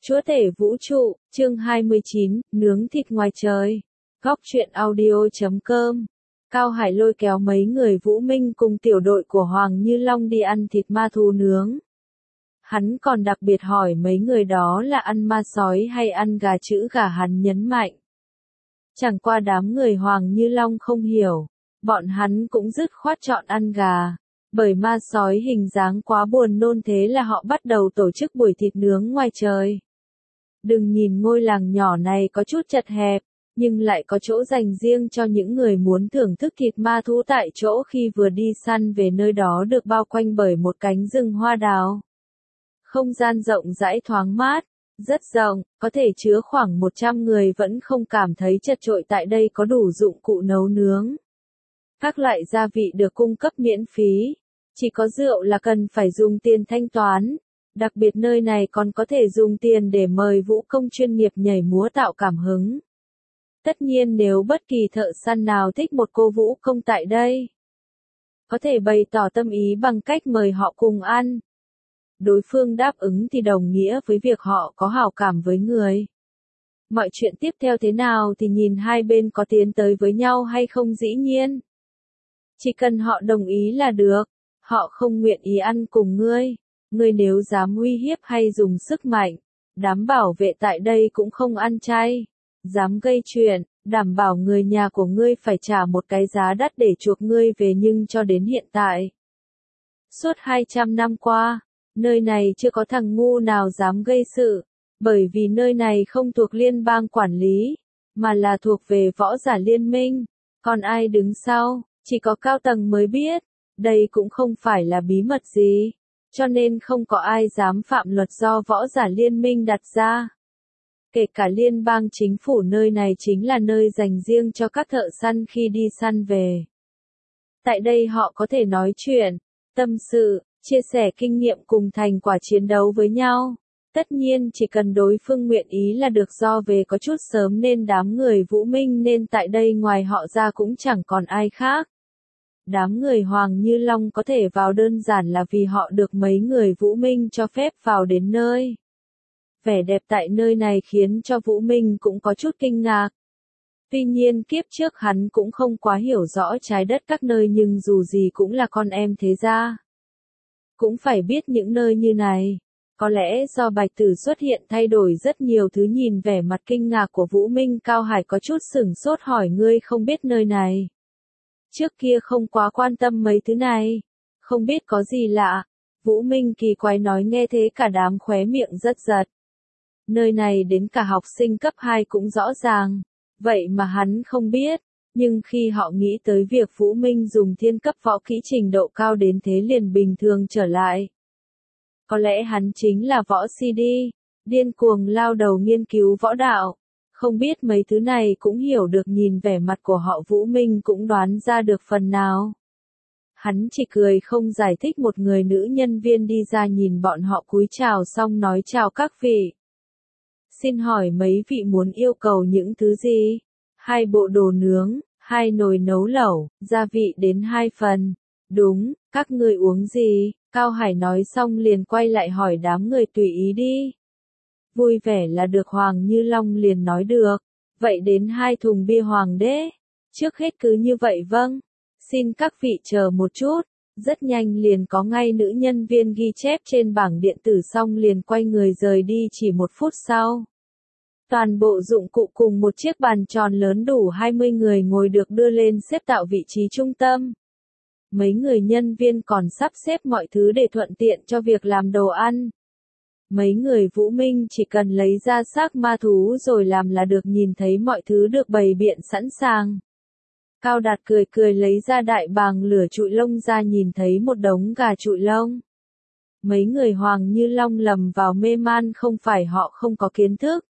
Chúa tể vũ trụ, chương 29, nướng thịt ngoài trời. Góc truyện audio.com. Cao Hải lôi kéo mấy người Vũ Minh cùng tiểu đội của Hoàng Như Long đi ăn thịt ma thú nướng. Hắn còn đặc biệt hỏi mấy người đó là ăn ma sói hay ăn gà, chữ gà hắn nhấn mạnh. Chẳng qua đám người Hoàng Như Long không hiểu, bọn hắn cũng dứt khoát chọn ăn gà. Bởi ma sói hình dáng quá buồn nôn, thế là họ bắt đầu tổ chức buổi thịt nướng ngoài trời. Đừng nhìn ngôi làng nhỏ này có chút chật hẹp, nhưng lại có chỗ dành riêng cho những người muốn thưởng thức thịt ma thú tại chỗ. Khi vừa đi săn về nơi đó được bao quanh bởi một cánh rừng hoa đào. Không gian rộng rãi thoáng mát, rất rộng, có thể chứa khoảng 100 người vẫn không cảm thấy chật chội. Tại đây có đủ dụng cụ nấu nướng. Các loại gia vị được cung cấp miễn phí. Chỉ có rượu là cần phải dùng tiền thanh toán. Đặc biệt nơi này còn có thể dùng tiền để mời vũ công chuyên nghiệp nhảy múa tạo cảm hứng. Tất nhiên nếu bất kỳ thợ săn nào thích một cô vũ công tại đây, có thể bày tỏ tâm ý bằng cách mời họ cùng ăn. Đối phương đáp ứng thì đồng nghĩa với việc họ có hảo cảm với người. Mọi chuyện tiếp theo thế nào thì nhìn hai bên có tiến tới với nhau hay không. Dĩ nhiên, chỉ cần họ đồng ý là được. Họ không nguyện ý ăn cùng ngươi. Ngươi nếu dám uy hiếp hay dùng sức mạnh, đám bảo vệ tại đây cũng không ăn chay. Dám gây chuyện, đảm bảo người nhà của ngươi phải trả một cái giá đắt để chuộc ngươi về. Nhưng cho đến hiện tại, suốt 200 năm qua, nơi này chưa có thằng ngu nào dám gây sự. Bởi vì nơi này không thuộc liên bang quản lý, mà là thuộc về võ giả liên minh. Còn ai đứng sau, chỉ có cao tầng mới biết. Đây cũng không phải là bí mật gì, cho nên không có ai dám phạm luật do võ giả liên minh đặt ra. Kể cả liên bang chính phủ, nơi này chính là nơi dành riêng cho các thợ săn khi đi săn về. Tại đây họ có thể nói chuyện, tâm sự, chia sẻ kinh nghiệm cùng thành quả chiến đấu với nhau. Tất nhiên chỉ cần đối phương nguyện ý là được. Do về có chút sớm nên đám người Vũ Minh nên tại đây ngoài họ ra cũng chẳng còn ai khác. Đám người Hoàng Như Long có thể vào đơn giản là vì họ được mấy người Vũ Minh cho phép vào đến nơi. Vẻ đẹp tại nơi này khiến cho Vũ Minh cũng có chút kinh ngạc. Tuy nhiên kiếp trước hắn cũng không quá hiểu rõ trái đất các nơi, nhưng dù gì cũng là con em thế gia, cũng phải biết những nơi như này. Có lẽ do Bạch Tử xuất hiện thay đổi rất nhiều thứ. Nhìn vẻ mặt kinh ngạc của Vũ Minh, Cao Hải có chút sửng sốt hỏi: ngươi không biết nơi này? Trước kia không quá quan tâm mấy thứ này, không biết có gì lạ. Vũ Minh kỳ quái nói. Nghe thế cả đám khóe miệng rất giật. Nơi này đến cả học sinh cấp 2 cũng rõ ràng, vậy mà hắn không biết. Nhưng khi họ nghĩ tới việc Vũ Minh dùng thiên cấp võ kỹ trình độ cao đến thế liền bình thường trở lại. Có lẽ hắn chính là võ si đi, điên cuồng lao đầu nghiên cứu võ đạo. Không biết mấy thứ này cũng hiểu được. Nhìn vẻ mặt của họ Vũ Minh cũng đoán ra được phần nào. Hắn chỉ cười không giải thích. Một người nữ nhân viên đi ra nhìn bọn họ cúi chào xong nói: chào các vị. Xin hỏi mấy vị muốn yêu cầu những thứ gì? 2 bộ đồ nướng, 2 nồi nấu lẩu, gia vị đến 2 phần. Đúng, các ngươi uống gì? Cao Hải nói xong liền quay lại hỏi đám người: tùy ý đi. Vui vẻ là được. Hoàng Như Long liền nói: được, vậy đến 2 thùng bia hoàng đế. Trước hết cứ như vậy. Vâng, xin các vị chờ một chút. Rất nhanh liền có ngay nữ nhân viên ghi chép trên bảng điện tử xong liền quay người rời đi. Chỉ 1 phút sau, toàn bộ dụng cụ cùng một chiếc bàn tròn lớn đủ 20 người ngồi được đưa lên xếp tạo vị trí trung tâm. Mấy người nhân viên còn sắp xếp mọi thứ để thuận tiện cho việc làm đồ ăn. Mấy người Vũ Minh chỉ cần lấy ra xác ma thú rồi làm là được. Nhìn thấy mọi thứ được bày biện sẵn sàng, Cao Đạt cười cười lấy ra đại bàng lửa trụi lông ra. Nhìn thấy một đống gà trụi lông, mấy người Hoàng Như Long lầm vào mê man. Không phải họ không có kiến thức,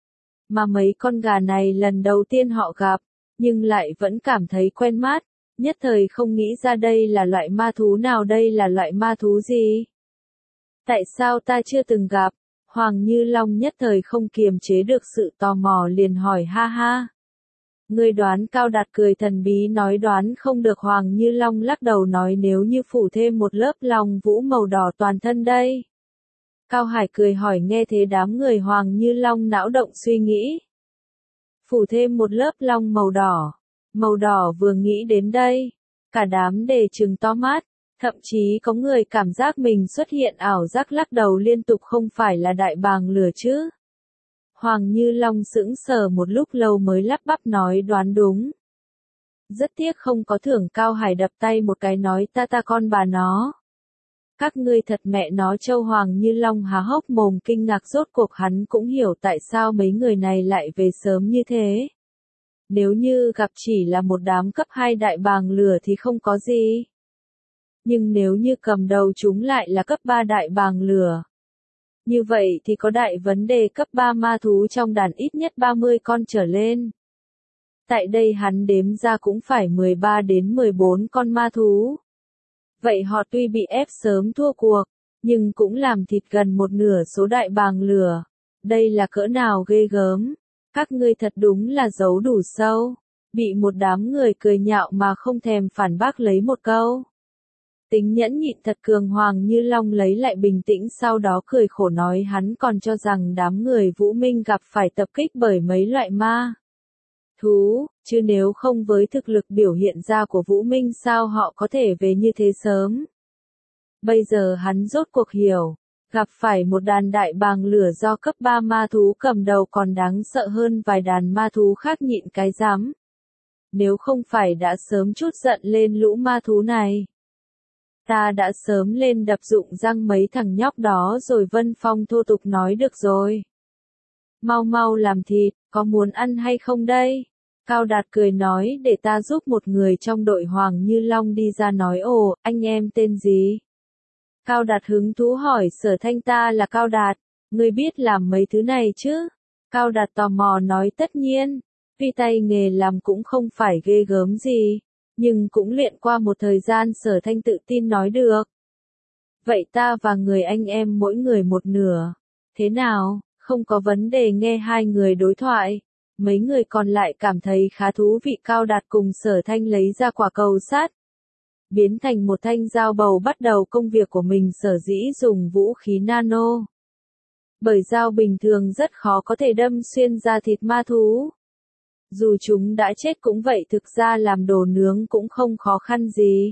mà mấy con gà này lần đầu tiên họ gặp, nhưng lại vẫn cảm thấy quen mắt. Nhất thời không nghĩ ra đây là loại ma thú nào. Đây là loại ma thú gì? Tại sao ta chưa từng gặp? Hoàng Như Long nhất thời không kiềm chế được sự tò mò liền hỏi: ha ha. Ngươi đoán? Cao Đạt cười thần bí nói: đoán không được. Hoàng Như Long lắc đầu nói: nếu như phủ thêm một lớp long vũ màu đỏ toàn thân đây. Cao Hải cười hỏi nghe thế đám người Hoàng Như Long não động suy nghĩ. Phủ thêm một lớp long màu đỏ. Màu đỏ vừa nghĩ đến đây. Cả đám đề trừng to mắt. Thậm chí có người cảm giác mình xuất hiện ảo giác lắc đầu liên tục không phải là đại bàng lửa chứ. Hoàng Như Long sững sờ một lúc lâu mới lắp bắp nói đoán đúng. Rất tiếc không có thưởng. Cao Hải đập tay một cái nói ta con bà nó. Các ngươi thật mẹ nó trâu. Hoàng Như Long há hốc mồm kinh ngạc rốt cuộc hắn cũng hiểu tại sao mấy người này lại về sớm như thế. Nếu như gặp chỉ là một đám cấp 2 đại bàng lửa thì không có gì. Nhưng nếu như cầm đầu chúng lại là cấp 3 đại bàng lửa. Như vậy thì có đại vấn đề cấp 3 ma thú trong đàn ít nhất 30 con trở lên. Tại đây hắn đếm ra cũng phải 13 đến 14 con ma thú. Vậy họ tuy bị ép sớm thua cuộc, nhưng cũng làm thịt gần một nửa số đại bàng lửa. Đây là cỡ nào ghê gớm. Các ngươi thật đúng là giấu đủ sâu. Bị một đám người cười nhạo mà không thèm phản bác lấy một câu. Tính nhẫn nhịn thật cường. Hoàng Như Long lấy lại bình tĩnh sau đó cười khổ nói hắn còn cho rằng đám người Vũ Minh gặp phải tập kích bởi mấy loại ma thú, chứ nếu không với thực lực biểu hiện ra của Vũ Minh sao họ có thể về như thế sớm. Bây giờ hắn rốt cuộc hiểu, gặp phải một đàn đại bàng lửa do cấp 3 ma thú cầm đầu còn đáng sợ hơn vài đàn ma thú khác nhịn cái rắm. Nếu không phải đã sớm chút giận lên lũ ma thú này. Ta đã sớm lên đập rụng răng mấy thằng nhóc đó rồi. Vân Phong thô tục nói được rồi. Mau mau làm thịt, có muốn ăn hay không đây? Cao Đạt cười nói để ta giúp một người trong đội Hoàng Như Long đi ra nói ồ, anh em tên gì? Cao Đạt hứng thú hỏi Sở Thanh ta là Cao Đạt, ngươi biết làm mấy thứ này chứ? Cao Đạt tò mò nói tất nhiên, vì tay nghề làm cũng không phải ghê gớm gì. Nhưng cũng luyện qua một thời gian. Sở Thanh tự tin nói được. Vậy ta và người anh em mỗi người một nửa. Thế nào, không có vấn đề. Nghe hai người đối thoại. Mấy người còn lại cảm thấy khá thú vị. Cao Đạt cùng Sở Thanh lấy ra quả cầu sắt. Biến thành một thanh dao bầu bắt đầu công việc của mình. Sở dĩ dùng vũ khí nano. Bởi dao bình thường rất khó có thể đâm xuyên da thịt ma thú. Dù chúng đã chết cũng vậy thực ra làm đồ nướng cũng không khó khăn gì.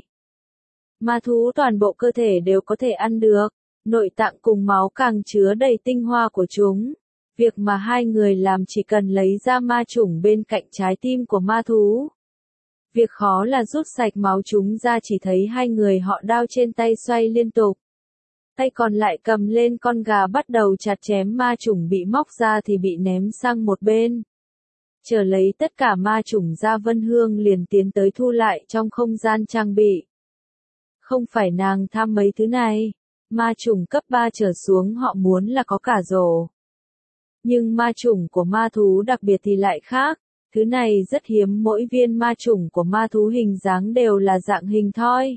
Ma thú toàn bộ cơ thể đều có thể ăn được, nội tạng cùng máu càng chứa đầy tinh hoa của chúng. Việc mà hai người làm chỉ cần lấy ra ma chủng bên cạnh trái tim của ma thú. Việc khó là rút sạch máu chúng ra. Chỉ thấy hai người họ đao trên tay xoay liên tục. Tay còn lại cầm lên con gà bắt đầu chặt chém. Ma chủng bị móc ra thì bị ném sang một bên. Chờ lấy tất cả ma chủng ra. Vân Hương liền tiến tới thu lại trong không gian trang bị. Không phải nàng tham mấy thứ này. Ma chủng cấp 3 trở xuống họ muốn là có cả rổ. Nhưng ma chủng của ma thú đặc biệt thì lại khác. Thứ này rất hiếm. Mỗi viên ma chủng của ma thú hình dáng đều là dạng hình thoi.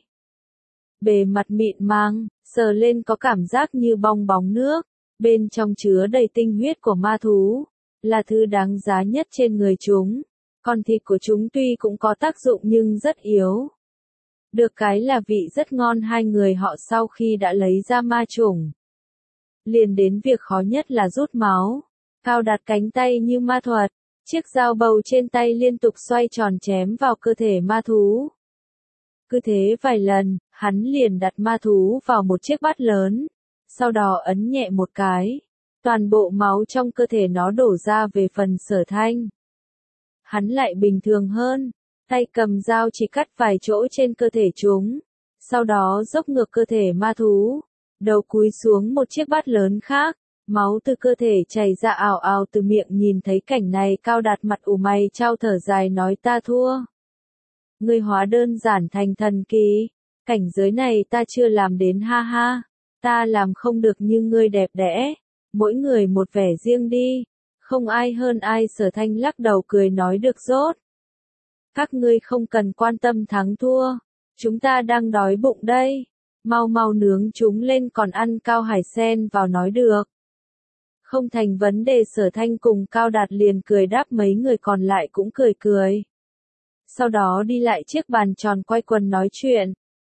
Bề mặt mịn màng, sờ lên có cảm giác như bong bóng nước. Bên trong chứa đầy tinh huyết của ma thú. Là thứ đáng giá nhất trên người chúng. Còn thịt của chúng tuy cũng có tác dụng nhưng rất yếu. Được cái là vị rất ngon. Hai người họ sau khi đã lấy ra ma chủng. Liền đến việc khó nhất là rút máu. Cao Đạt cánh tay như ma thuật. Chiếc dao bầu trên tay liên tục xoay tròn chém vào cơ thể ma thú. Cứ thế vài lần, hắn liền đặt ma thú vào một chiếc bát lớn. Sau đó ấn nhẹ một cái. Toàn bộ máu trong cơ thể nó đổ ra về phần Sở Thanh. Hắn lại bình thường hơn. Tay cầm dao chỉ cắt vài chỗ trên cơ thể chúng. Sau đó dốc ngược cơ thể ma thú. Đầu cúi xuống một chiếc bát lớn khác. Máu từ cơ thể chảy ra ào ào từ miệng. Nhìn thấy cảnh này Cao Đạt mặt ủ mày chau thở dài nói ta thua. Ngươi hóa đơn giản thành thần kỳ. Cảnh giới này ta chưa làm đến ha ha. Ta làm không được như ngươi đẹp đẽ. Mỗi người một vẻ riêng đi. Không ai hơn ai. Sở Thanh lắc đầu cười nói được rốt. Các ngươi không cần quan tâm thắng thua. Chúng ta đang đói bụng đây. Mau mau nướng chúng lên còn ăn. Cao Hải xen vào nói được. Không thành vấn đề. Sở Thanh cùng Cao Đạt liền cười đáp. Mấy người còn lại cũng cười cười. Sau đó đi lại chiếc bàn tròn quay quần nói chuyện.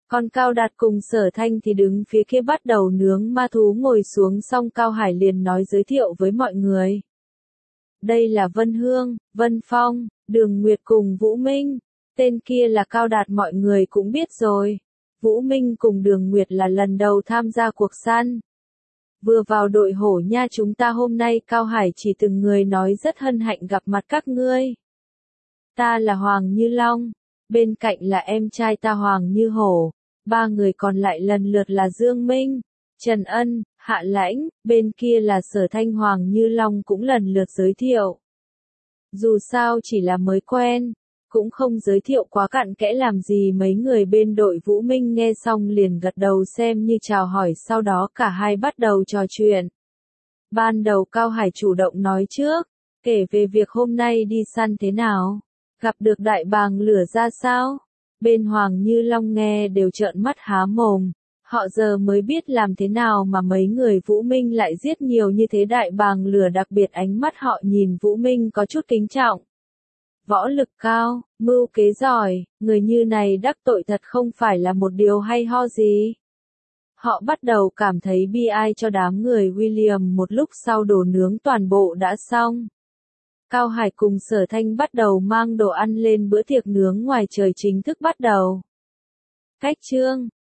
Còn Cao Đạt cùng Sở Thanh thì đứng phía kia bắt đầu nướng ma thú. Ngồi xuống xong Cao Hải liền nói giới thiệu với mọi người. Đây là Vân Hương, Vân Phong, Đường Nguyệt cùng Vũ Minh. Tên kia là Cao Đạt mọi người cũng biết rồi. Vũ Minh cùng Đường Nguyệt là lần đầu tham gia cuộc săn. Vừa vào đội hổ nha chúng ta hôm nay Cao Hải chỉ từng người nói rất hân hạnh gặp mặt các ngươi. Ta là Hoàng Như Long, bên cạnh là em trai ta Hoàng Như Hổ, ba người còn lại lần lượt là Dương Minh, Trần Ân, Hạ Lãnh, bên kia là Sở Thanh. Hoàng Như Long cũng lần lượt giới thiệu. Dù sao chỉ là mới quen, cũng không giới thiệu quá cặn kẽ làm gì. Mấy người bên đội Vũ Minh nghe xong liền gật đầu xem như chào hỏi, sau đó cả hai bắt đầu trò chuyện. Ban đầu Cao Hải chủ động nói trước, kể về việc hôm nay đi săn thế nào, gặp được đại bàng lửa ra sao. Bên Hoàng Như Long nghe đều trợn mắt há mồm, họ giờ mới biết làm thế nào mà mấy người Vũ Minh lại giết nhiều như thế đại bàng lửa, đặc biệt ánh mắt họ nhìn Vũ Minh có chút kính trọng. Võ lực cao, mưu kế giỏi, người như này đắc tội thật không phải là một điều hay ho gì. Họ bắt đầu cảm thấy bi ai cho đám người William. Một lúc sau đồ nướng toàn bộ đã xong. Cao Hải cùng Sở Thanh bắt đầu mang đồ ăn lên, bữa tiệc nướng ngoài trời chính thức bắt đầu. Cách chương